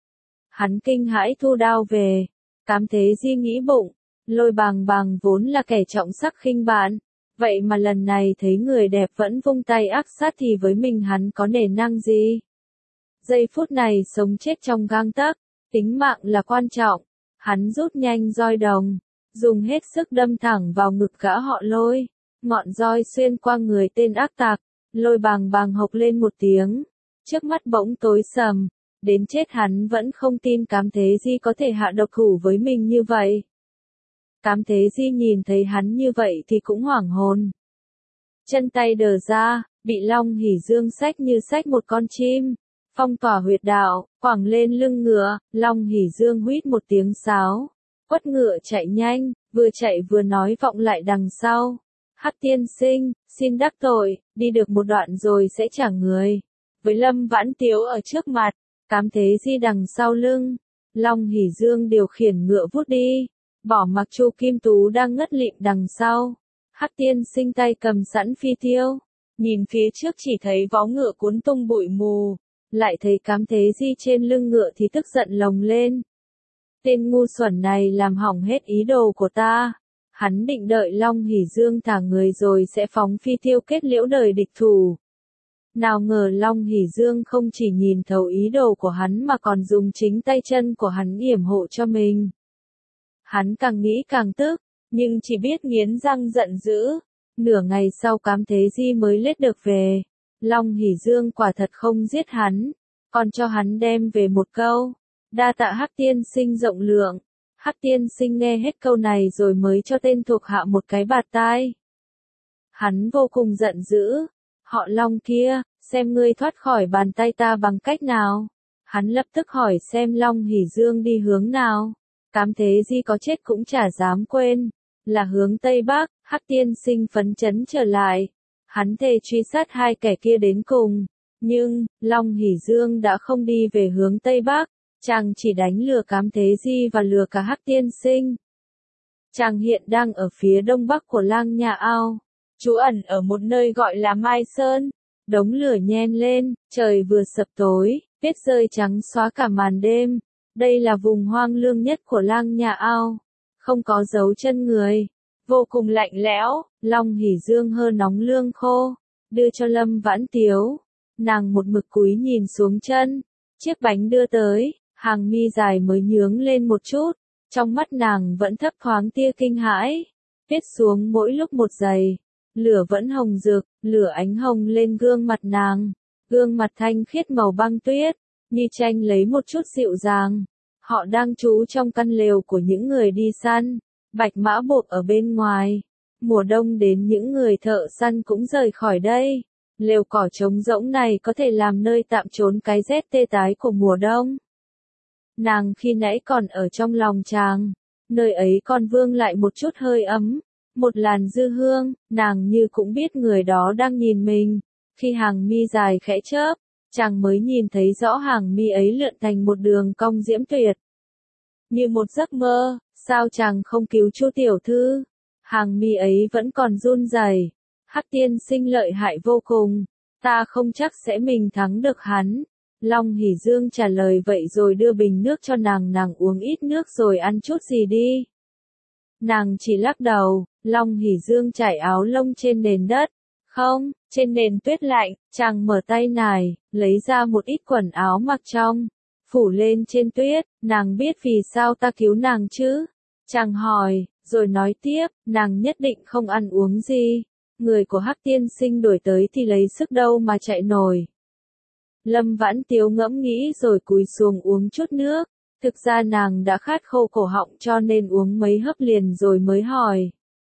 Hắn kinh hãi thu đao về, Cám Thế Di nghĩ bụng, Lôi Bàng Bàng vốn là kẻ trọng sắc khinh bạn. Vậy mà lần này thấy người đẹp vẫn vung tay ác sát thì với mình hắn có nể năng gì? Giây phút này sống chết trong gang tấc, tính mạng là quan trọng. Hắn rút nhanh roi đồng, dùng hết sức đâm thẳng vào ngực gã họ Lôi. Ngọn roi xuyên qua người tên ác tặc, Lôi Bàng Bàng hộc lên một tiếng. Trước mắt bỗng tối sầm, đến chết hắn vẫn không tin Cám Thế Di có thể hạ độc thủ với mình như vậy. Cám Thế Di nhìn thấy hắn như vậy thì cũng hoảng hồn. Chân tay đờ ra, bị Long Hỷ Dương xách như xách một con chim, phong tỏa huyệt đạo, quẳng lên lưng ngựa. Long Hỷ Dương huýt một tiếng sáo, quất ngựa chạy nhanh, vừa chạy vừa nói vọng lại đằng sau. Hắc Tiên Sinh, xin đắc tội, đi được một đoạn rồi sẽ trả người. Với Lâm Vãn Tiếu ở trước mặt, Cám Thế Di đằng sau lưng, Long Hỷ Dương điều khiển ngựa vút đi, bỏ mặc Chu Kim Tú đang ngất lịm đằng sau. Hắc Tiên Sinh tay cầm sẵn phi tiêu, nhìn phía trước chỉ thấy vó ngựa cuốn tung bụi mù, lại thấy Cám Thế Di trên lưng ngựa thì tức giận lồng lên. Tên ngu xuẩn này làm hỏng hết ý đồ của ta. Hắn định đợi Long Hỷ Dương thả người rồi sẽ phóng phi tiêu kết liễu đời địch thủ. Nào ngờ Long Hỷ Dương không chỉ nhìn thấu ý đồ của hắn mà còn dùng chính tay chân của hắn yểm hộ cho mình. Hắn càng nghĩ càng tức, nhưng chỉ biết nghiến răng giận dữ. Nửa ngày sau Cám Thế Di mới lết được về. Long Hỷ Dương quả thật không giết hắn, còn cho hắn đem về một câu. Đa tạ Hắc tiên sinh rộng lượng. Hắc tiên sinh nghe hết câu này rồi mới cho tên thuộc hạ một cái bạt tai. Hắn vô cùng giận dữ. Họ Long kia, xem ngươi thoát khỏi bàn tay ta bằng cách nào. Hắn lập tức hỏi xem Long Hỷ Dương đi hướng nào. Cám Thế Di có chết cũng chả dám quên. Là hướng Tây Bắc. Hắc tiên sinh phấn chấn trở lại. Hắn thề truy sát hai kẻ kia đến cùng. Nhưng, Long Hỷ Dương đã không đi về hướng Tây Bắc. Chàng chỉ đánh lừa Cám Thế Di và lừa cả Hắc tiên sinh. Chàng hiện đang ở phía đông bắc của Lang Nha Ao. Trú ẩn ở một nơi gọi là Mai Sơn. Đống lửa nhen lên, trời vừa sập tối, tuyết rơi trắng xóa cả màn đêm. Đây là vùng hoang lương nhất của Lang Nha Ao. Không có dấu chân người. Vô cùng lạnh lẽo, Long Hỷ Dương hơ nóng lương khô. Đưa cho Lâm Vãn Tiếu. Nàng một mực cúi nhìn xuống chân. Chiếc bánh đưa tới, hàng mi dài mới nhướng lên một chút. Trong mắt nàng vẫn thấp thoáng tia kinh hãi. Tuyết xuống mỗi lúc một giây. Lửa vẫn hồng rực, lửa ánh hồng lên gương mặt nàng. Gương mặt thanh khiết màu băng tuyết, như tranh lấy một chút dịu dàng. Họ đang trú trong căn lều của những người đi săn. Bạch mã buộc ở bên ngoài. Mùa đông đến những người thợ săn cũng rời khỏi đây. Lều cỏ trống rỗng này có thể làm nơi tạm trốn cái rét tê tái của mùa đông. Nàng khi nãy còn ở trong lòng chàng. Nơi ấy còn vương lại một chút hơi ấm. Một làn dư hương, nàng như cũng biết người đó đang nhìn mình. Khi hàng mi dài khẽ chớp, chàng mới nhìn thấy rõ hàng mi ấy lượn thành một đường cong diễm tuyệt. Như một giấc mơ, sao chàng không cứu Chu tiểu thư? Hàng mi ấy vẫn còn run rẩy. Hắc tiên sinh lợi hại vô cùng, ta không chắc sẽ mình thắng được hắn. Long Hỷ Dương trả lời vậy rồi đưa bình nước cho nàng uống ít nước rồi ăn chút gì đi. Nàng chỉ lắc đầu, Long Hỷ Dương trải áo lông trên nền đất. Không, trên nền tuyết lạnh, chàng mở tay nải, lấy ra một ít quần áo mặc trong. Phủ lên trên tuyết, nàng biết vì sao ta cứu nàng chứ? Chàng hỏi, rồi nói tiếp, nàng nhất định không ăn uống gì. Người của Hắc tiên sinh đổi tới thì lấy sức đâu mà chạy nổi. Lâm Vãn Tiếu ngẫm nghĩ rồi cúi xuống uống chút nước. Thực ra nàng đã khát khô cổ họng cho nên uống mấy hớp liền rồi mới hỏi.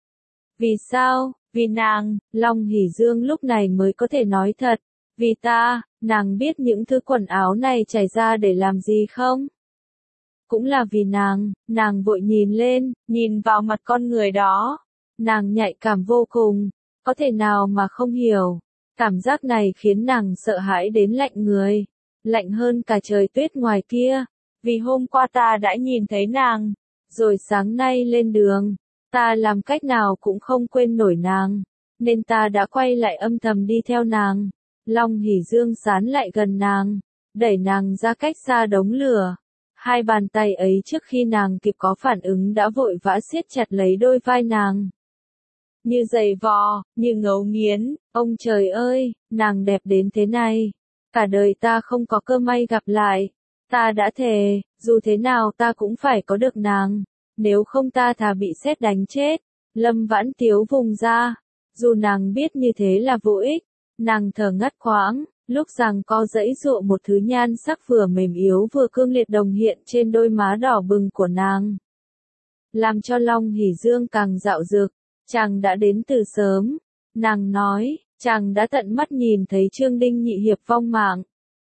Vì sao? Vì nàng, Long Hỷ Dương lúc này mới có thể nói thật. Vì ta, nàng biết những thứ quần áo này chảy ra để làm gì không? Cũng là vì nàng vội nhìn lên, nhìn vào mặt con người đó. Nàng nhạy cảm vô cùng, có thể nào mà không hiểu. Cảm giác này khiến nàng sợ hãi đến lạnh người. Lạnh hơn cả trời tuyết ngoài kia. Vì hôm qua ta đã nhìn thấy nàng. Rồi sáng nay lên đường. Ta làm cách nào cũng không quên nổi nàng. Nên ta đã quay lại âm thầm đi theo nàng. Long Hỷ Dương sán lại gần nàng. Đẩy nàng ra cách xa đống lửa. Hai bàn tay ấy trước khi nàng kịp có phản ứng đã vội vã siết chặt lấy đôi vai nàng. Như giày vò, như ngấu nghiến, ông trời ơi, nàng đẹp đến thế này. Cả đời ta không có cơ may gặp lại. Ta đã thề, dù thế nào ta cũng phải có được nàng. Nếu không ta thà bị sét đánh chết. Lâm Vãn Tiếu vùng ra. Dù nàng biết như thế là vô ích. Nàng thở ngắt quãng, lúc giằng co giãy giụa một thứ nhan sắc vừa mềm yếu vừa cương liệt đồng hiện trên đôi má đỏ bừng của nàng. Làm cho Long Hỷ Dương càng dạo dực. Chàng đã đến từ sớm. Nàng nói, chàng đã tận mắt nhìn thấy Trương Đinh nhị hiệp vong mạng.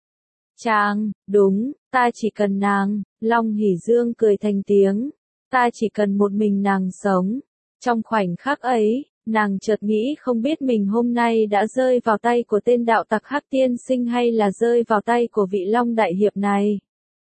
Chàng, đúng, ta chỉ cần nàng. Long Hỷ Dương cười thành tiếng. Ta chỉ cần một mình nàng sống. Trong khoảnh khắc ấy, nàng chợt nghĩ không biết mình hôm nay đã rơi vào tay của tên đạo tặc Hắc tiên sinh hay là rơi vào tay của vị Long đại hiệp này.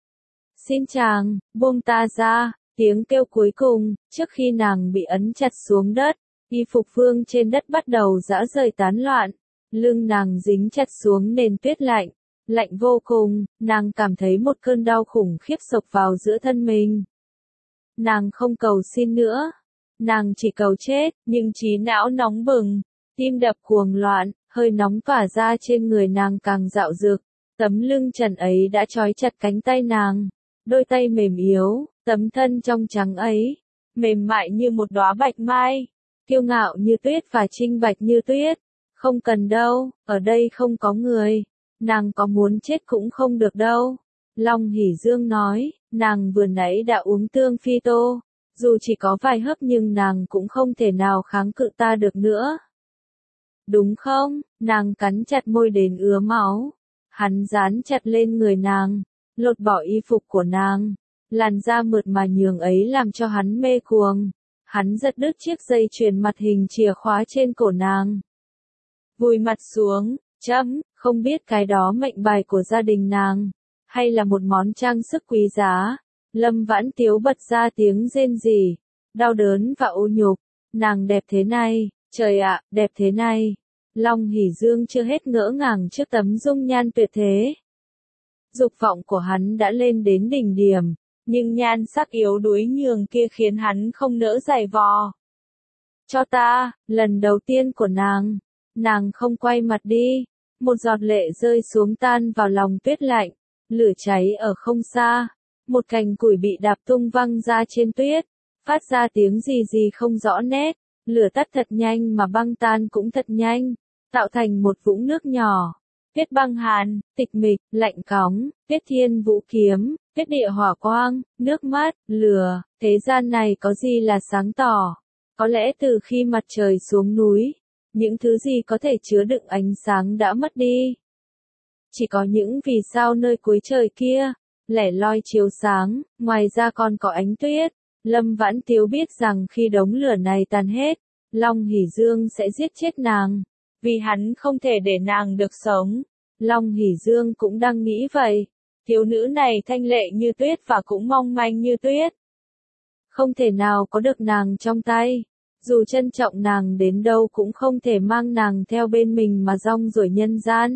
Xin chàng, buông ta ra. Tiếng kêu cuối cùng, trước khi nàng bị ấn chặt xuống đất, y phục vương trên đất bắt đầu rã rời tán loạn, lưng nàng dính chặt xuống nền tuyết lạnh, lạnh vô cùng, nàng cảm thấy một cơn đau khủng khiếp sộc vào giữa thân mình. Nàng không cầu xin nữa, nàng chỉ cầu chết, nhưng trí não nóng bừng, tim đập cuồng loạn, hơi nóng tỏa ra trên người nàng càng dạo dực, tấm lưng trần ấy đã trói chặt cánh tay nàng, đôi tay mềm yếu. Tấm thân trong trắng ấy, mềm mại như một đóa bạch mai, kiêu ngạo như tuyết và trinh bạch như tuyết, Không cần đâu, ở đây không có người. Nàng có muốn chết cũng không được đâu. Long Hỷ Dương nói, nàng vừa nãy đã uống tương phi tô. Dù chỉ có vài hớp nhưng nàng cũng không thể nào kháng cự ta được nữa. Đúng không? Nàng cắn chặt môi đến ứa máu. Hắn dán chặt lên người nàng, lột bỏ y phục của nàng. Làn da mượt mà nhường ấy làm cho hắn mê cuồng. Hắn giật đứt chiếc dây chuyền mặt hình chìa khóa trên cổ nàng. Vùi mặt xuống, không biết cái đó mệnh bài của gia đình nàng, hay là một món trang sức quý giá. Lâm Vãn Tiếu bật ra tiếng rên rỉ, đau đớn và ô nhục. Nàng đẹp thế này, trời ạ, đẹp thế này. Long Hỷ Dương chưa hết ngỡ ngàng trước tấm dung nhan tuyệt thế. Dục vọng của hắn đã lên đến đỉnh điểm, nhưng nhan sắc yếu đuối nhường kia khiến hắn không nỡ giày vò. Cho ta, lần đầu tiên của nàng không quay mặt đi. Một giọt lệ rơi xuống tan vào lòng tuyết lạnh, lửa cháy ở không xa. Một cành củi bị đạp tung văng ra trên tuyết, phát ra tiếng gì gì không rõ nét. Lửa tắt thật nhanh mà băng tan cũng thật nhanh, tạo thành một vũng nước nhỏ. Tuyết băng hàn, tịch mịch, lạnh cóng, tuyết thiên vũ kiếm, tuyết địa hỏa quang, nước mắt, lửa. Thế gian này có gì là sáng tỏ? Có lẽ từ khi mặt trời xuống núi, những thứ gì có thể chứa đựng ánh sáng đã mất đi. Chỉ có những vì sao nơi cuối trời kia, lẻ loi chiếu sáng, ngoài ra còn có ánh tuyết. Lâm Vãn Tiếu biết rằng khi đống lửa này tàn hết, Long Hỷ Dương sẽ giết chết nàng, vì hắn không thể để nàng được sống. Long Hỷ Dương cũng đang nghĩ vậy. Thiếu nữ này thanh lệ như tuyết và cũng mong manh như tuyết. Không thể nào có được nàng trong tay. Dù trân trọng nàng đến đâu cũng không thể mang nàng theo bên mình mà rong ruổi nhân gian.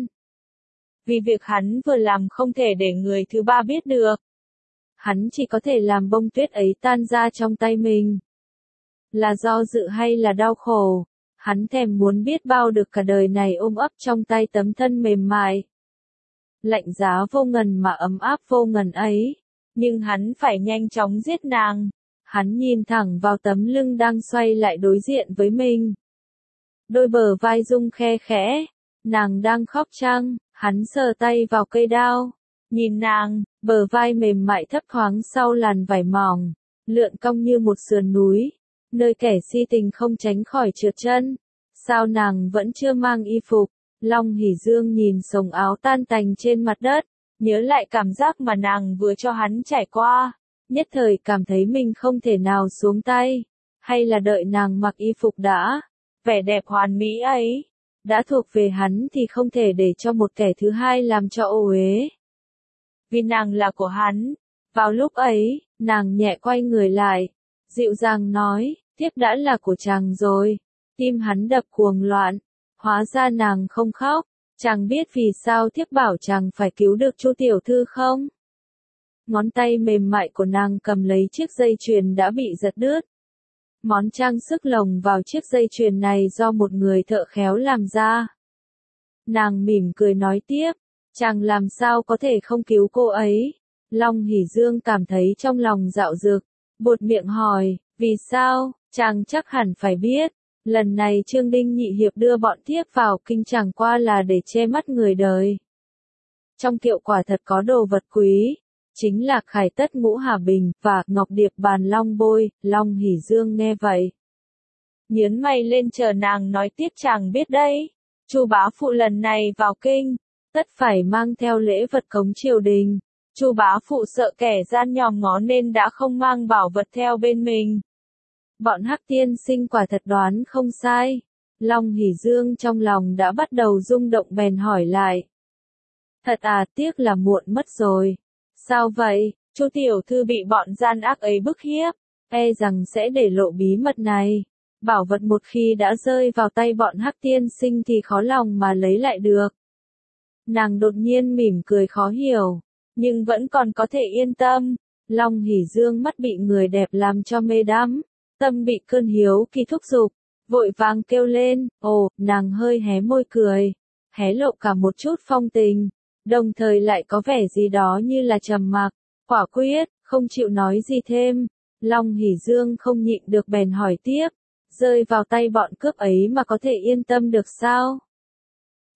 Vì việc hắn vừa làm không thể để người thứ ba biết được. Hắn chỉ có thể làm bông tuyết ấy tan ra trong tay mình. Là do dự hay là đau khổ, hắn thèm muốn biết bao được cả đời này ôm ấp trong tay tấm thân mềm mại. Lạnh giá vô ngần mà ấm áp vô ngần ấy, nhưng hắn phải nhanh chóng giết nàng. Hắn nhìn thẳng vào tấm lưng đang xoay lại đối diện với mình. Đôi bờ vai rung khe khẽ, nàng đang khóc chăng? Hắn sờ tay vào cây đao, nhìn nàng, bờ vai mềm mại thấp thoáng sau làn vải mỏng, lượn cong như một sườn núi, nơi kẻ si tình không tránh khỏi trượt chân. Sao nàng vẫn chưa mang y phục? Long Hỷ Dương nhìn sồng áo tan tành trên mặt đất, nhớ lại cảm giác mà nàng vừa cho hắn trải qua, nhất thời cảm thấy mình không thể nào xuống tay, hay là đợi nàng mặc y phục đã. Vẻ đẹp hoàn mỹ ấy đã thuộc về hắn thì không thể để cho một kẻ thứ hai làm cho ô uế. Vì nàng là của hắn. Vào lúc ấy, nàng nhẹ quay người lại, dịu dàng nói, thiếp đã là của chàng rồi. Tim hắn đập cuồng loạn, hóa ra nàng không khóc. Chàng biết vì sao thiếp bảo chàng phải cứu được Chu tiểu thư không? Ngón tay mềm mại của nàng cầm lấy chiếc dây chuyền đã bị giật đứt. Món trang sức lồng vào chiếc dây chuyền này do một người thợ khéo làm ra. Nàng mỉm cười nói tiếp, chàng làm sao có thể không cứu cô ấy? Long Hỷ Dương cảm thấy trong lòng dạo dực, buột miệng hỏi, vì sao? Chàng chắc hẳn phải biết, lần này Trương Đinh Nhị Hiệp đưa bọn thiếp vào kinh chẳng qua là để che mắt người đời. Trong kiệu quả thật có đồ vật quý, chính là khải tất ngũ hà bình và ngọc điệp bàn long bôi. Long Hỷ Dương nghe vậy, nhướng mày lên chờ nàng nói tiếp. Chàng biết đấy, Chu bá phụ lần này vào kinh, tất phải mang theo lễ vật cống triều đình. Chu bá phụ sợ kẻ gian nhòm ngó nên đã không mang bảo vật theo bên mình. Bọn Hắc tiên sinh quả thật đoán không sai. Long Hỷ Dương trong lòng đã bắt đầu rung động bèn hỏi lại. Thật à, tiếc là muộn mất rồi. Sao vậy? Chu tiểu thư bị bọn gian ác ấy bức hiếp, e rằng sẽ để lộ bí mật này. Bảo vật một khi đã rơi vào tay bọn Hắc tiên sinh thì khó lòng mà lấy lại được. Nàng đột nhiên mỉm cười khó hiểu, nhưng vẫn còn có thể yên tâm. Long Hỷ Dương mắt bị người đẹp làm cho mê đắm, tâm bị cơn hiếu kỳ thúc giục, vội vàng kêu lên. Ồ, nàng hơi hé môi cười, hé lộ cả một chút phong tình, đồng thời lại có vẻ gì đó như là trầm mặc, quả quyết, không chịu nói gì thêm. Long Hỷ Dương không nhịn được bèn hỏi tiếp, rơi vào tay bọn cướp ấy mà có thể yên tâm được sao?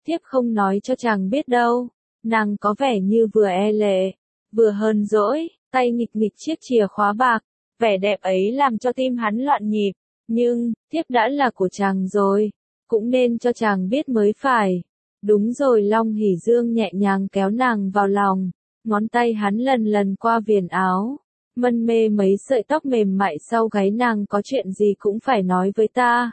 thiếp không nói cho chàng biết đâu. Nàng có vẻ như vừa e lệ, vừa hờn dỗi, tay nghịch nghịch chiếc chìa khóa bạc, vẻ đẹp ấy làm cho tim hắn loạn nhịp, nhưng, thiếp đã là của chàng rồi, cũng nên cho chàng biết mới phải. Đúng rồi, Long Hỷ Dương nhẹ nhàng kéo nàng vào lòng, ngón tay hắn lần lần qua viền áo, mân mê mấy sợi tóc mềm mại sau gáy nàng, có chuyện gì cũng phải nói với ta.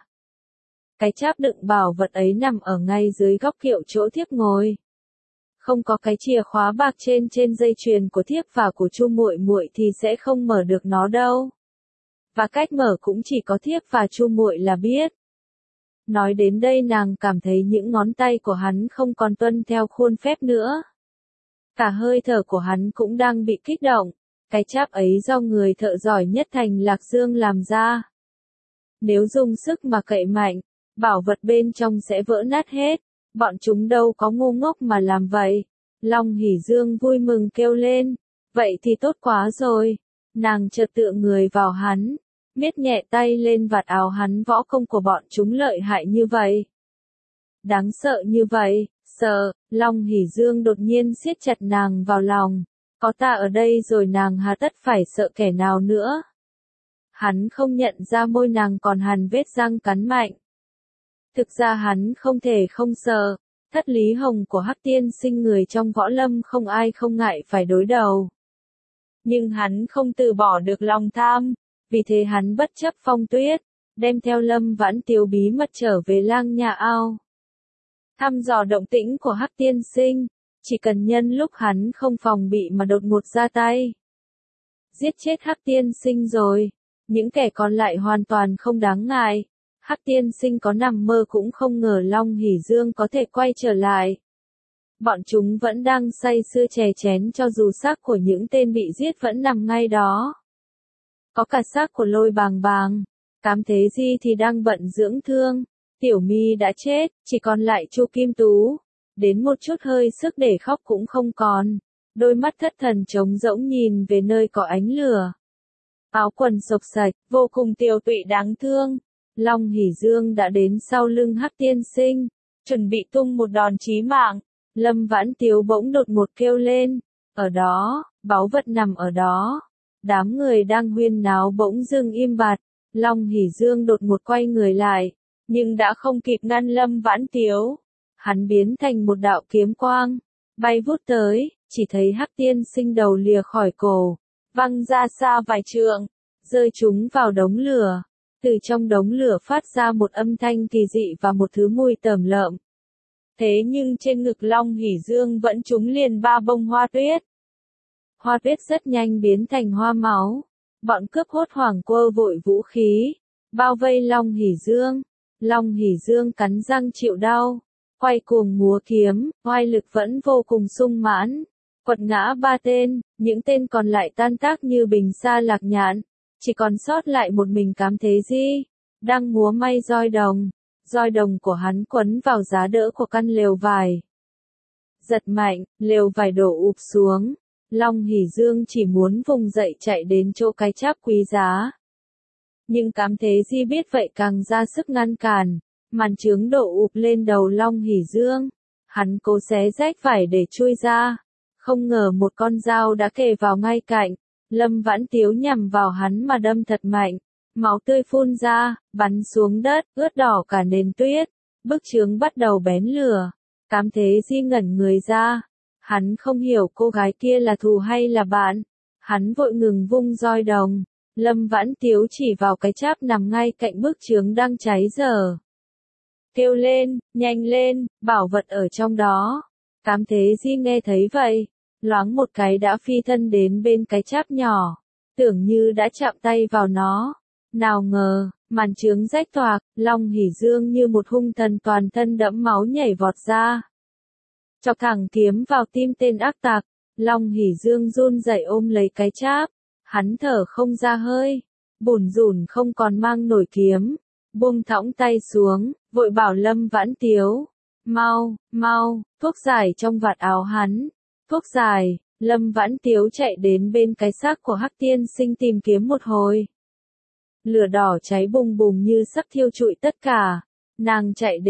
Cái cháp đựng bảo vật ấy nằm ở ngay dưới góc kiệu chỗ thiếp ngồi. Không có cái chìa khóa bạc trên dây chuyền của thiếp và của Chu muội muội thì sẽ không mở được nó đâu. Và cách mở cũng chỉ có thiếp và Chu muội là biết. Nói đến đây nàng cảm thấy những ngón tay của hắn không còn tuân theo khuôn phép nữa. Cả hơi thở của hắn cũng đang bị kích động. Cái cháp ấy do người thợ giỏi nhất thành Lạc Dương làm ra. Nếu dùng sức mà cậy mạnh, bảo vật bên trong sẽ vỡ nát hết. Bọn chúng đâu có ngu ngốc mà làm vậy. Long Hỷ Dương vui mừng kêu lên. Vậy thì tốt quá rồi. Nàng chợt tựa người vào hắn, miết nhẹ tay lên vạt áo hắn. Võ công của bọn chúng lợi hại như vậy, đáng sợ như vậy. Sợ. Long Hỷ Dương đột nhiên siết chặt nàng vào lòng. Có ta ở đây rồi nàng hà tất phải sợ kẻ nào nữa. Hắn không nhận ra môi nàng còn hằn vết răng cắn mạnh. Thực ra hắn không thể không sợ. Thất Lý Hồng của Hắc Tiên Sinh, người trong võ lâm không ai không ngại phải đối đầu. Nhưng hắn không từ bỏ được lòng tham, vì thế hắn bất chấp Phong Tuyết, đem theo Lâm Vãn Tiếu bí mật trở về Lang Nha Ao. Thăm dò động tĩnh của Hắc Tiên Sinh, chỉ cần nhân lúc hắn không phòng bị mà đột ngột ra tay. Giết chết Hắc Tiên Sinh rồi, những kẻ còn lại hoàn toàn không đáng ngại. Hắc Tiên Sinh có nằm mơ cũng không ngờ Long Hỷ Dương có thể quay trở lại. Bọn chúng vẫn đang say sưa chè chén cho dù xác của những tên bị giết vẫn nằm ngay đó. Có cả xác của Lôi Bàng Bàng, Cám Thế Di thì đang bận dưỡng thương, Tiểu My đã chết, chỉ còn lại Chu Kim Tú, đến một chút hơi sức để khóc cũng không còn, đôi mắt thất thần trống rỗng nhìn về nơi có ánh lửa. Áo quần xộc xạch, vô cùng tiều tụy đáng thương. Long Hỷ Dương đã đến sau lưng Hắc Tiên Sinh, chuẩn bị tung một đòn chí mạng. Lâm Vãn Tiếu bỗng đột ngột kêu lên, ở đó, báu vật nằm ở đó. Đám người đang huyên náo bỗng dưng im bặt. Long Hỷ Dương đột ngột quay người lại, nhưng đã không kịp ngăn Lâm Vãn Tiếu. Hắn biến thành một đạo kiếm quang, bay vút tới, chỉ thấy Hắc Tiên Sinh đầu lìa khỏi cổ, văng ra xa vài trượng, rơi chúng vào đống lửa. Từ trong đống lửa phát ra một âm thanh kỳ dị và một thứ mùi tởm lợm. Thế nhưng trên ngực Long Hỷ Dương vẫn trúng liền 3 bông hoa tuyết. Hoa tuyết rất nhanh biến thành hoa máu. Bọn cướp hốt hoảng quơ vội vũ khí, bao vây Long Hỷ Dương. Long Hỷ Dương cắn răng chịu đau, quay cuồng múa kiếm, oai lực vẫn vô cùng sung mãn. Quật ngã 3 tên, những tên còn lại tan tác như bình sa lạc nhạn. Chỉ còn sót lại một mình Cám Thế Di, đang múa may roi đồng. Roi đồng của hắn quấn vào giá đỡ của căn lều vải. Giật mạnh, lều vải đổ ụp xuống. Long Hỷ Dương chỉ muốn vùng dậy chạy đến chỗ cái cháp quý giá. Nhưng Cám Thế Di biết vậy càng ra sức ngăn cản. Màn chướng đổ ụp lên đầu Long Hỷ Dương. Hắn cố xé rách vải để chui ra. Không ngờ một con dao đã kề vào ngay cạnh. Lâm Vãn Tiếu nhằm vào hắn mà đâm thật mạnh. Máu tươi phun ra, bắn xuống đất, ướt đỏ cả nền tuyết. Bức chướng bắt đầu bén lửa. Cám Thế Di ngẩn người ra. Hắn không hiểu cô gái kia là thù hay là bạn. Hắn vội ngừng vung roi đồng. Lâm Vãn Tiếu chỉ vào cái cháp nằm ngay cạnh bức chướng đang cháy dở. Kêu lên, nhanh lên, bảo vật ở trong đó. Cám Thế Di nghe thấy vậy, loáng một cái đã phi thân đến bên cái cháp nhỏ. Tưởng như đã chạm tay vào nó. Nào ngờ, màn chướng rách toạc, Long Hỷ Dương như một hung thần toàn thân đẫm máu nhảy vọt ra. Chọc thẳng kiếm vào tim tên ác tặc. Long Hỷ Dương run rẩy ôm lấy cái cháp. Hắn thở không ra hơi, bủn rủn không còn mang nổi kiếm. Buông thõng tay xuống, vội bảo Lâm Vãn Tiếu. Mau, mau, thuốc giải trong vạt áo hắn. Thuốc giải. Lâm Vãn Tiếu chạy đến bên cái xác của Hắc Tiên Sinh tìm kiếm một hồi. Lửa đỏ cháy bùng bùng như sắp thiêu trụi tất cả. Nàng chạy đến,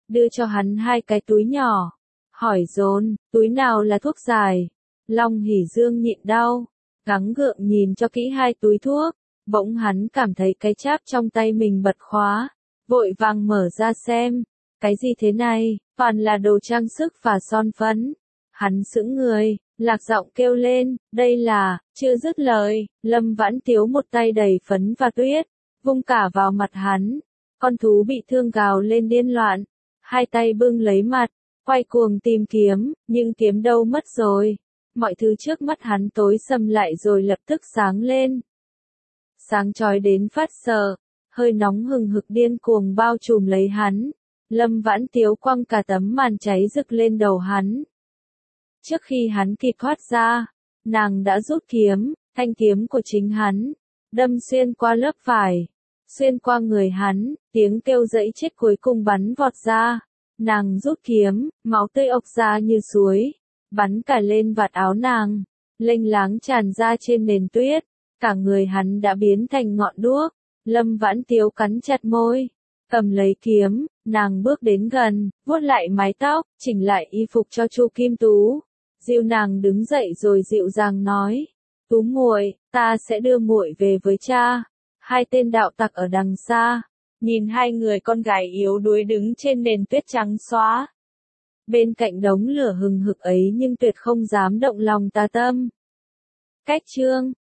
đưa cho hắn 2 cái túi nhỏ. Hỏi dồn, túi nào là thuốc giải? Long Hỷ Dương nhịn đau, gắng gượng nhìn cho kỹ 2 túi thuốc, bỗng hắn cảm thấy cái cháp trong tay mình bật khóa, vội vàng mở ra xem, cái gì thế này, toàn là đồ trang sức và son phấn. Hắn sững người, lạc giọng kêu lên, đây là, chưa dứt lời, Lâm Vãn Tiếu một tay đầy phấn và tuyết, vung cả vào mặt hắn, con thú bị thương gào lên điên loạn, 2 tay bưng lấy mặt, quay cuồng tìm kiếm, nhưng kiếm đâu mất rồi. Mọi thứ trước mắt hắn tối sầm lại rồi lập tức sáng lên. Sáng chói đến phát sợ, hơi nóng hừng hực điên cuồng bao trùm lấy hắn. Lâm Vãn Tiếu quăng cả tấm màn cháy rực lên đầu hắn. Trước khi hắn kịp thoát ra, nàng đã rút kiếm, thanh kiếm của chính hắn, đâm xuyên qua lớp vải, xuyên qua người hắn, tiếng kêu dẫy chết cuối cùng bắn vọt ra. Nàng rút kiếm, máu tươi ộc ra như suối, bắn cả lên vạt áo nàng, lênh láng tràn ra trên nền tuyết, cả người hắn đã biến thành ngọn đuốc. Lâm Vãn Tiếu cắn chặt môi, cầm lấy kiếm, nàng bước đến gần, vuốt lại mái tóc, chỉnh lại y phục cho Chu Kim Tú, dìu nàng đứng dậy rồi dịu dàng nói, Tú muội, ta sẽ đưa muội về với cha. 2 tên đạo tặc ở đằng xa, nhìn 2 người con gái yếu đuối đứng trên nền tuyết trắng xóa. Bên cạnh đống lửa hừng hực ấy nhưng tuyệt không dám động lòng tà tâm. Cách chương